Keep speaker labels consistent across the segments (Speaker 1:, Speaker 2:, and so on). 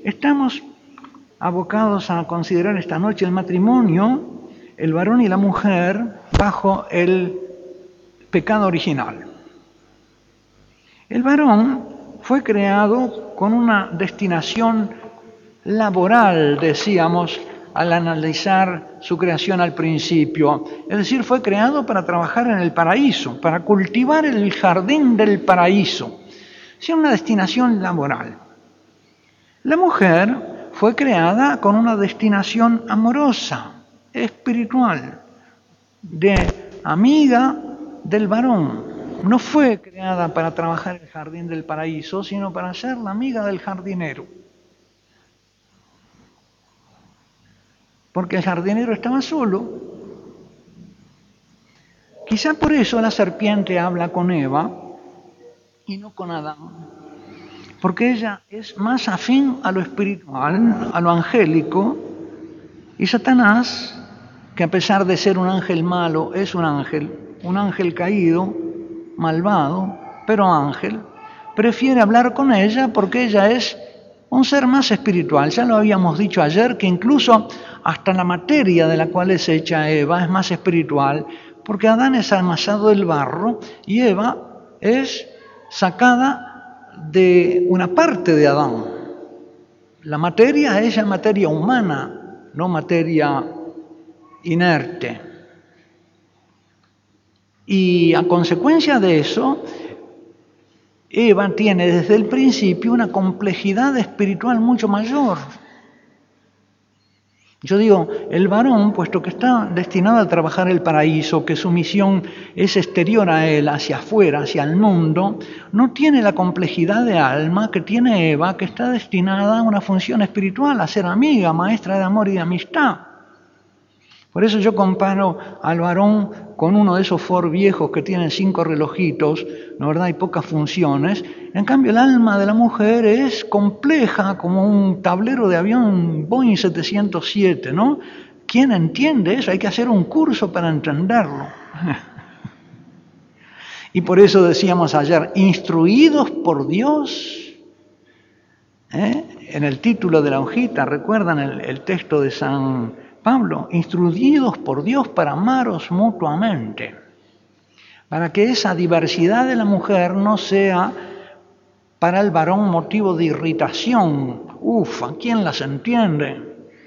Speaker 1: estamos abocados a considerar esta noche el matrimonio, el varón y la mujer, bajo el pecado original. El varón fue creado con una destinación laboral, decíamos, al analizar su creación al principio. Es decir, fue creado para trabajar en el paraíso, para cultivar el jardín del paraíso. Es una destinación laboral. La mujer fue creada con una destinación amorosa, espiritual, de amiga del varón. No fue creada para trabajar en el jardín del paraíso, sino para ser la amiga del jardinero. Porque el jardinero estaba solo. Quizá por eso la serpiente habla con Eva y no con Adán. Porque ella es más afín a lo espiritual, a lo angélico, y Satanás, que a pesar de ser un ángel malo, es un ángel caído, malvado, pero ángel, prefiere hablar con ella porque ella es un ser más espiritual. Ya lo habíamos dicho ayer, que incluso hasta la materia de la cual es hecha Eva es más espiritual, porque Adán es amasado del barro y Eva es sacada de una parte de Adán. La materia es la materia humana, no materia inerte. Y a consecuencia de eso, Eva tiene desde el principio una complejidad espiritual mucho mayor. Yo digo, el varón, puesto que está destinado a trabajar el paraíso, que su misión es exterior a él, hacia afuera, hacia el mundo, no tiene la complejidad de alma que tiene Eva, que está destinada a una función espiritual, a ser amiga, maestra de amor y de amistad. Por eso yo comparo al varón con uno de esos Ford viejos que tienen 5 relojitos, ¿no verdad? Y pocas funciones. En cambio, el alma de la mujer es compleja como un tablero de avión Boeing 707, ¿no? ¿Quién entiende eso? Hay que hacer un curso para entenderlo. Y por eso decíamos ayer, instruidos por Dios. En el título de la hojita, ¿recuerdan el texto de San Pablo? Instruidos por Dios para amaros mutuamente. Para que esa diversidad de la mujer no sea para el varón motivo de irritación. ¿A quién las entiende?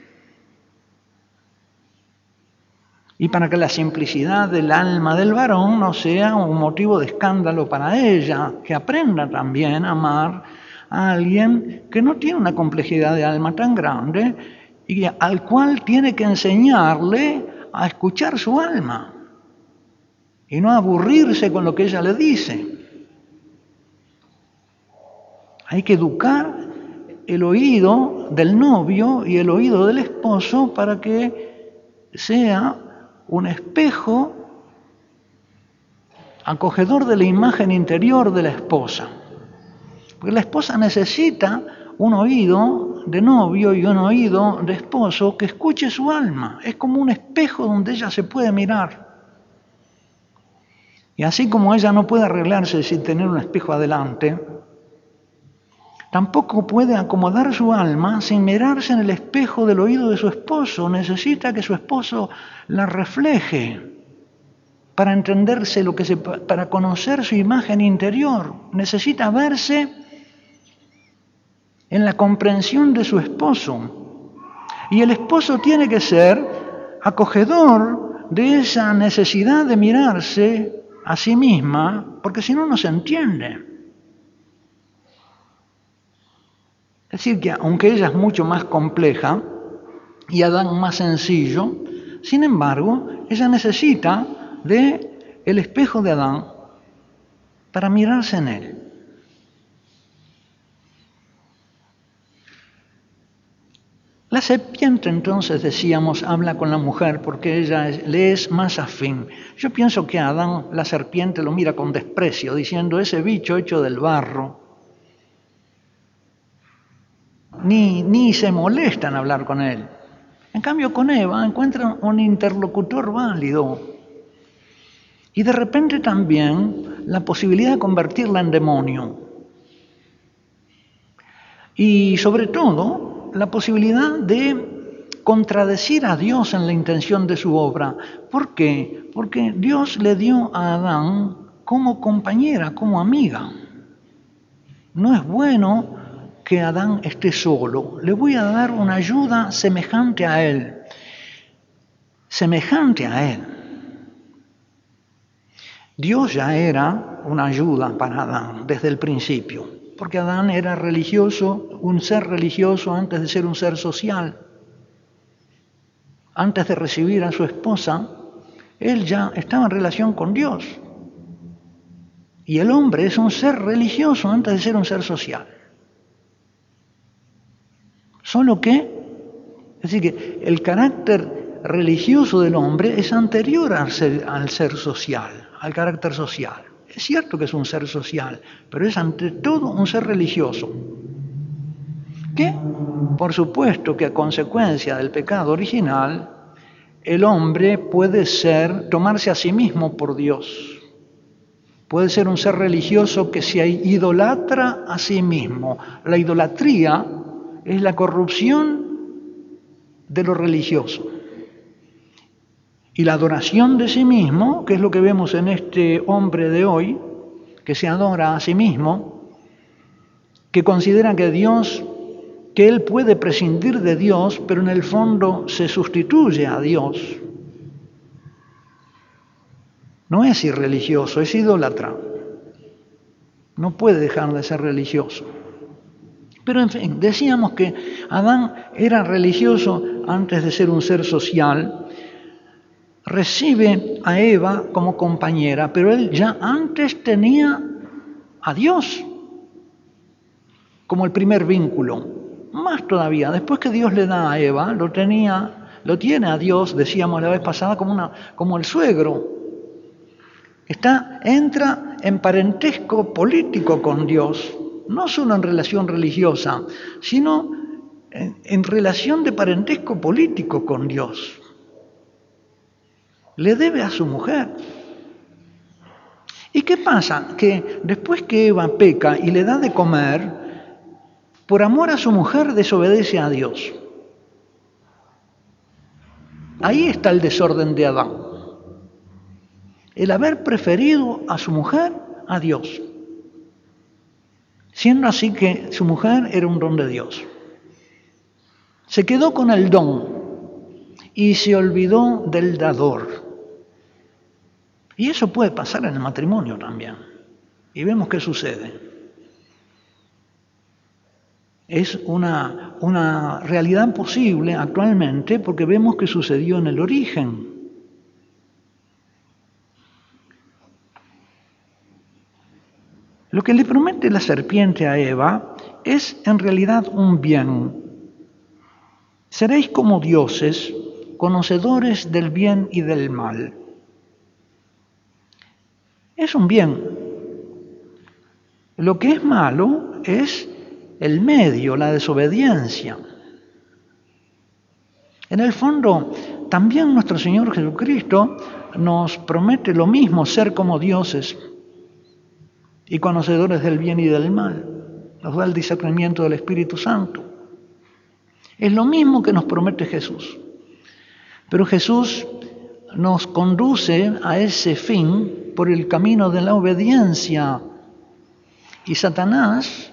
Speaker 1: Y para que la simplicidad del alma del varón no sea un motivo de escándalo para ella, que aprenda también a amar a alguien que no tiene una complejidad de alma tan grande y al cual tiene que enseñarle a escuchar su alma y no aburrirse con lo que ella le dice. Hay que educar el oído del novio y el oído del esposo para que sea un espejo acogedor de la imagen interior de la esposa. Porque la esposa necesita un oído de novio y un oído de esposo que escuche su alma. Es como un espejo donde ella se puede mirar. Y así como ella no puede arreglarse sin tener un espejo adelante, tampoco puede acomodar su alma sin mirarse en el espejo del oído de su esposo. Necesita que su esposo la refleje para entenderse para conocer su imagen interior. Necesita verse en la comprensión de su esposo. Y el esposo tiene que ser acogedor de esa necesidad de mirarse a sí misma, porque si no, no se entiende. Es decir, que aunque ella es mucho más compleja y Adán más sencillo, sin embargo, ella necesita del espejo de Adán para mirarse en él. La serpiente, entonces, decíamos, habla con la mujer porque ella le es más afín. Yo pienso que a Adán la serpiente lo mira con desprecio, diciendo, ese bicho hecho del barro. Ni se molesta en hablar con él. En cambio, con Eva encuentra un interlocutor válido. Y de repente también la posibilidad de convertirla en demonio. Y sobre todo, la posibilidad de contradecir a Dios en la intención de su obra. ¿Por qué? Porque Dios le dio a Adán como compañera, como amiga. No es bueno que Adán esté solo. Le voy a dar una ayuda semejante a él. Semejante a él. Dios ya era una ayuda para Adán desde el principio, porque Adán era religioso, un ser religioso antes de ser un ser social. Antes de recibir a su esposa, él ya estaba en relación con Dios. Y el hombre es un ser religioso antes de ser un ser social. Solo que, es decir, que el carácter religioso del hombre es anterior al ser social, al carácter social. Es cierto que es un ser social, pero es ante todo un ser religioso. Que, por supuesto que a consecuencia del pecado original, el hombre puede tomarse a sí mismo por Dios. Puede ser un ser religioso que se idolatra a sí mismo. La idolatría es la corrupción de lo religioso. Y la adoración de sí mismo, que es lo que vemos en este hombre de hoy, que se adora a sí mismo, que considera que él puede prescindir de Dios, pero en el fondo se sustituye a Dios. No es irreligioso, es idólatra. No puede dejar de ser religioso. Pero en fin, decíamos que Adán era religioso antes de ser un ser social. Recibe a Eva como compañera, pero él ya antes tenía a Dios como el primer vínculo. Más todavía, después que Dios le da a Eva, lo tiene a Dios, decíamos la vez pasada, como el suegro. Entra en parentesco político con Dios, no solo en relación religiosa, sino en relación de parentesco político con Dios. Le debe a su mujer. ¿Y qué pasa? Que después que Eva peca y le da de comer, por amor a su mujer desobedece a Dios. Ahí está el desorden de Adán. El haber preferido a su mujer a Dios. Siendo así que su mujer era un don de Dios. Se quedó con el don y se olvidó del dador. Y eso puede pasar en el matrimonio también. Y vemos qué sucede. Es una realidad posible actualmente porque vemos que sucedió en el origen. Lo que le promete la serpiente a Eva es en realidad un bien. Seréis como dioses, conocedores del bien y del mal. Es un bien. Lo que es malo es el medio, la desobediencia. En el fondo, también nuestro Señor Jesucristo nos promete lo mismo, ser como dioses y conocedores del bien y del mal. Nos da el discernimiento del Espíritu Santo. Es lo mismo que nos promete Jesús. Pero Jesús nos conduce a ese fin por el camino de la obediencia. Y Satanás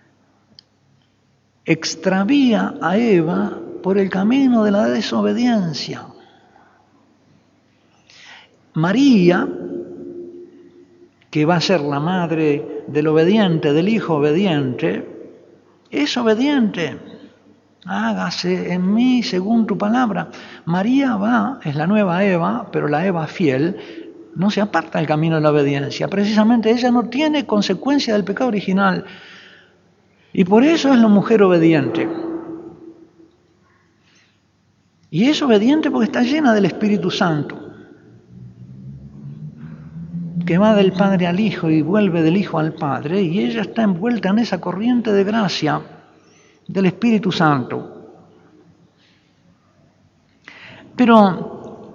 Speaker 1: extravía a Eva por el camino de la desobediencia. María, que va a ser la madre del obediente, del hijo obediente, es obediente. Hágase en mí según tu palabra. María es la nueva Eva, pero la Eva fiel no se aparta del camino de la obediencia. Precisamente ella no tiene consecuencia del pecado original. Y por eso es la mujer obediente. Y es obediente porque está llena del Espíritu Santo, que va del Padre al Hijo y vuelve del Hijo al Padre, y ella está envuelta en esa corriente de gracia del Espíritu Santo. Pero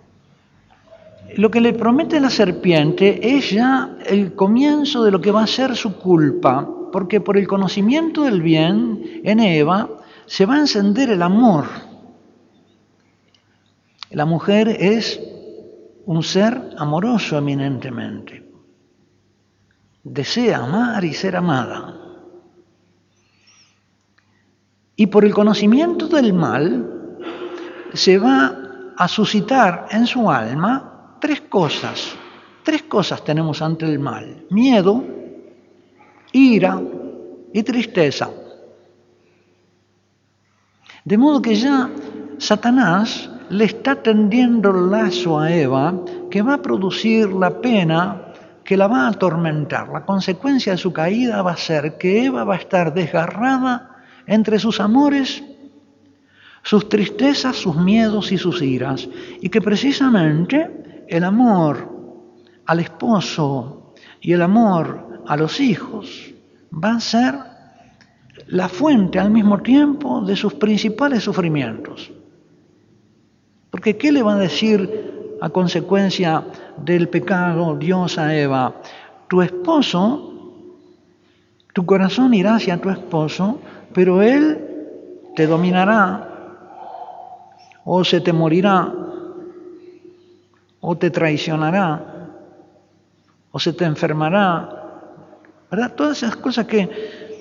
Speaker 1: lo que le promete la serpiente es ya el comienzo de lo que va a ser su culpa. porque por el conocimiento del bien en Eva se va a encender el amor. La mujer es un ser amoroso eminentemente. Desea amar y ser amada. Y por el conocimiento del mal se va a suscitar en su alma tres cosas. Tres cosas tenemos ante el mal: miedo, ira y tristeza. De modo que ya Satanás le está tendiendo el lazo a Eva, que va a producir la pena que la va a atormentar. La consecuencia de su caída va a ser que Eva va a estar desgarrada entre sus amores, sus tristezas, sus miedos y sus iras, y que precisamente el amor al esposo y el amor a los hijos va a ser la fuente al mismo tiempo de sus principales sufrimientos. Porque ¿qué le va a decir a consecuencia del pecado Dios a Eva? Tu esposo, tu corazón irá hacia tu esposo, pero él te dominará, o se te morirá, o te traicionará, o se te enfermará, ¿verdad? Todas esas cosas que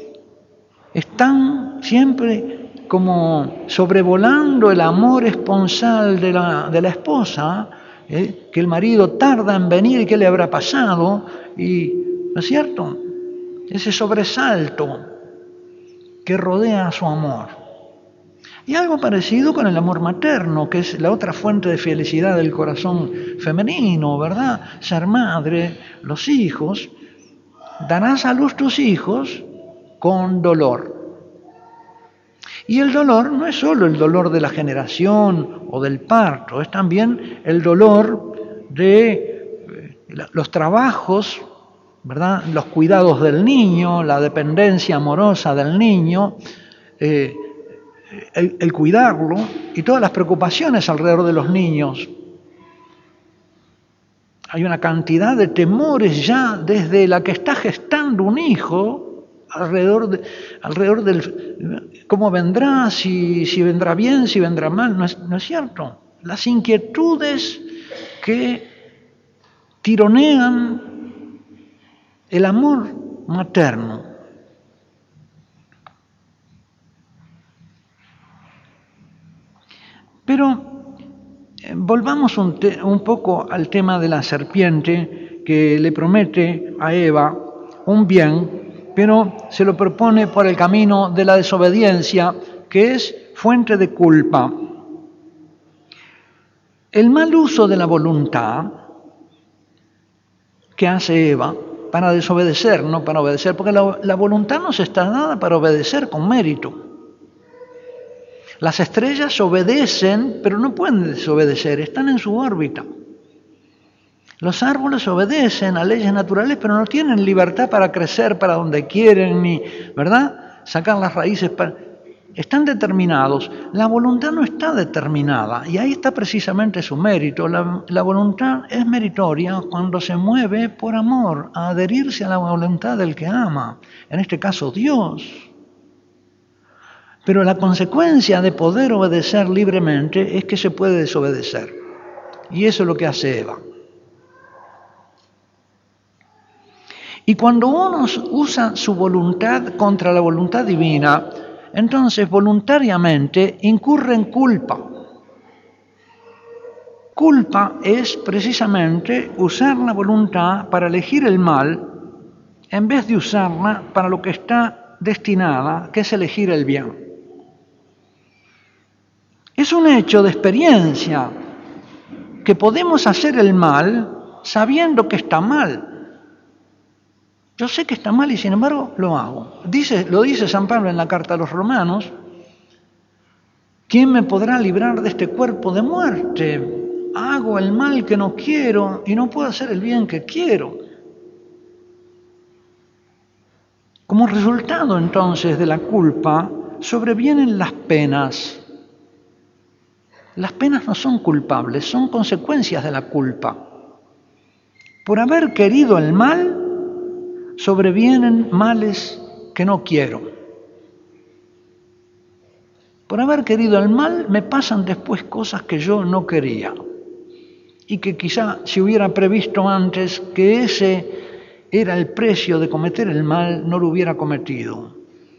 Speaker 1: están siempre como sobrevolando el amor esponsal de la esposa, que el marido tarda en venir y qué le habrá pasado, y ¿no es cierto? Ese sobresalto que rodea a su amor. Y algo parecido con el amor materno, que es la otra fuente de felicidad del corazón femenino, ¿verdad? Ser madre, los hijos. Darás a luz tus hijos con dolor. Y el dolor no es solo el dolor de la generación o del parto, es también el dolor de los trabajos, ¿verdad? Los cuidados del niño, la dependencia amorosa del niño, el cuidarlo y todas las preocupaciones alrededor de los niños. Hay una cantidad de temores ya desde la que está gestando un hijo alrededor del cómo vendrá, si vendrá bien, si vendrá mal, ¿no es cierto? Las inquietudes que tironean el amor materno. Pero volvamos un poco al tema de la serpiente que le promete a Eva un bien, pero se lo propone por el camino de la desobediencia, que es fuente de culpa. El mal uso de la voluntad que hace Eva para desobedecer, no para obedecer, porque la voluntad nos está dada para obedecer con mérito. Las estrellas obedecen, pero no pueden desobedecer, están en su órbita. Los árboles obedecen a leyes naturales, pero no tienen libertad para crecer para donde quieren, ni, ¿verdad? Sacar las raíces. Están determinados. La voluntad no está determinada, y ahí está precisamente su mérito. La voluntad es meritoria cuando se mueve por amor, a adherirse a la voluntad del que ama, en este caso Dios. Pero la consecuencia de poder obedecer libremente es que se puede desobedecer. Y eso es lo que hace Eva. Y cuando uno usa su voluntad contra la voluntad divina, entonces voluntariamente incurre en culpa. Culpa es precisamente usar la voluntad para elegir el mal en vez de usarla para lo que está destinada, que es elegir el bien. Es un hecho de experiencia que podemos hacer el mal sabiendo que está mal. Yo sé que está mal y sin embargo lo hago. Lo dice San Pablo en la carta a los Romanos: ¿quién me podrá librar de este cuerpo de muerte? Hago el mal que no quiero y no puedo hacer el bien que quiero. Como resultado entonces de la culpa sobrevienen las penas. Las penas no son culpables, son consecuencias de la culpa. Por haber querido el mal, sobrevienen males que no quiero. Por haber querido el mal, me pasan después cosas que yo no quería. Y que quizá si hubiera previsto antes que ese era el precio de cometer el mal, no lo hubiera cometido.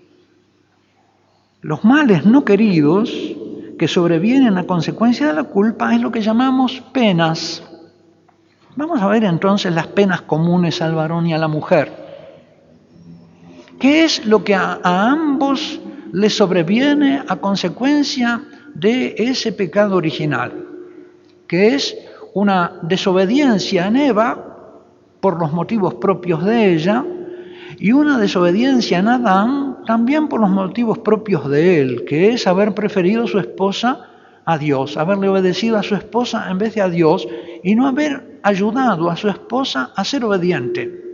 Speaker 1: Los males no queridos que sobrevienen a consecuencia de la culpa es lo que llamamos penas. Vamos a ver entonces las penas comunes al varón y a la mujer. ¿Qué es lo que a ambos les sobreviene a consecuencia de ese pecado original? Que es una desobediencia en Eva por los motivos propios de ella y una desobediencia en Adán también por los motivos propios de él, que es haber preferido a su esposa a Dios, haberle obedecido a su esposa en vez de a Dios y no haber ayudado a su esposa a ser obediente.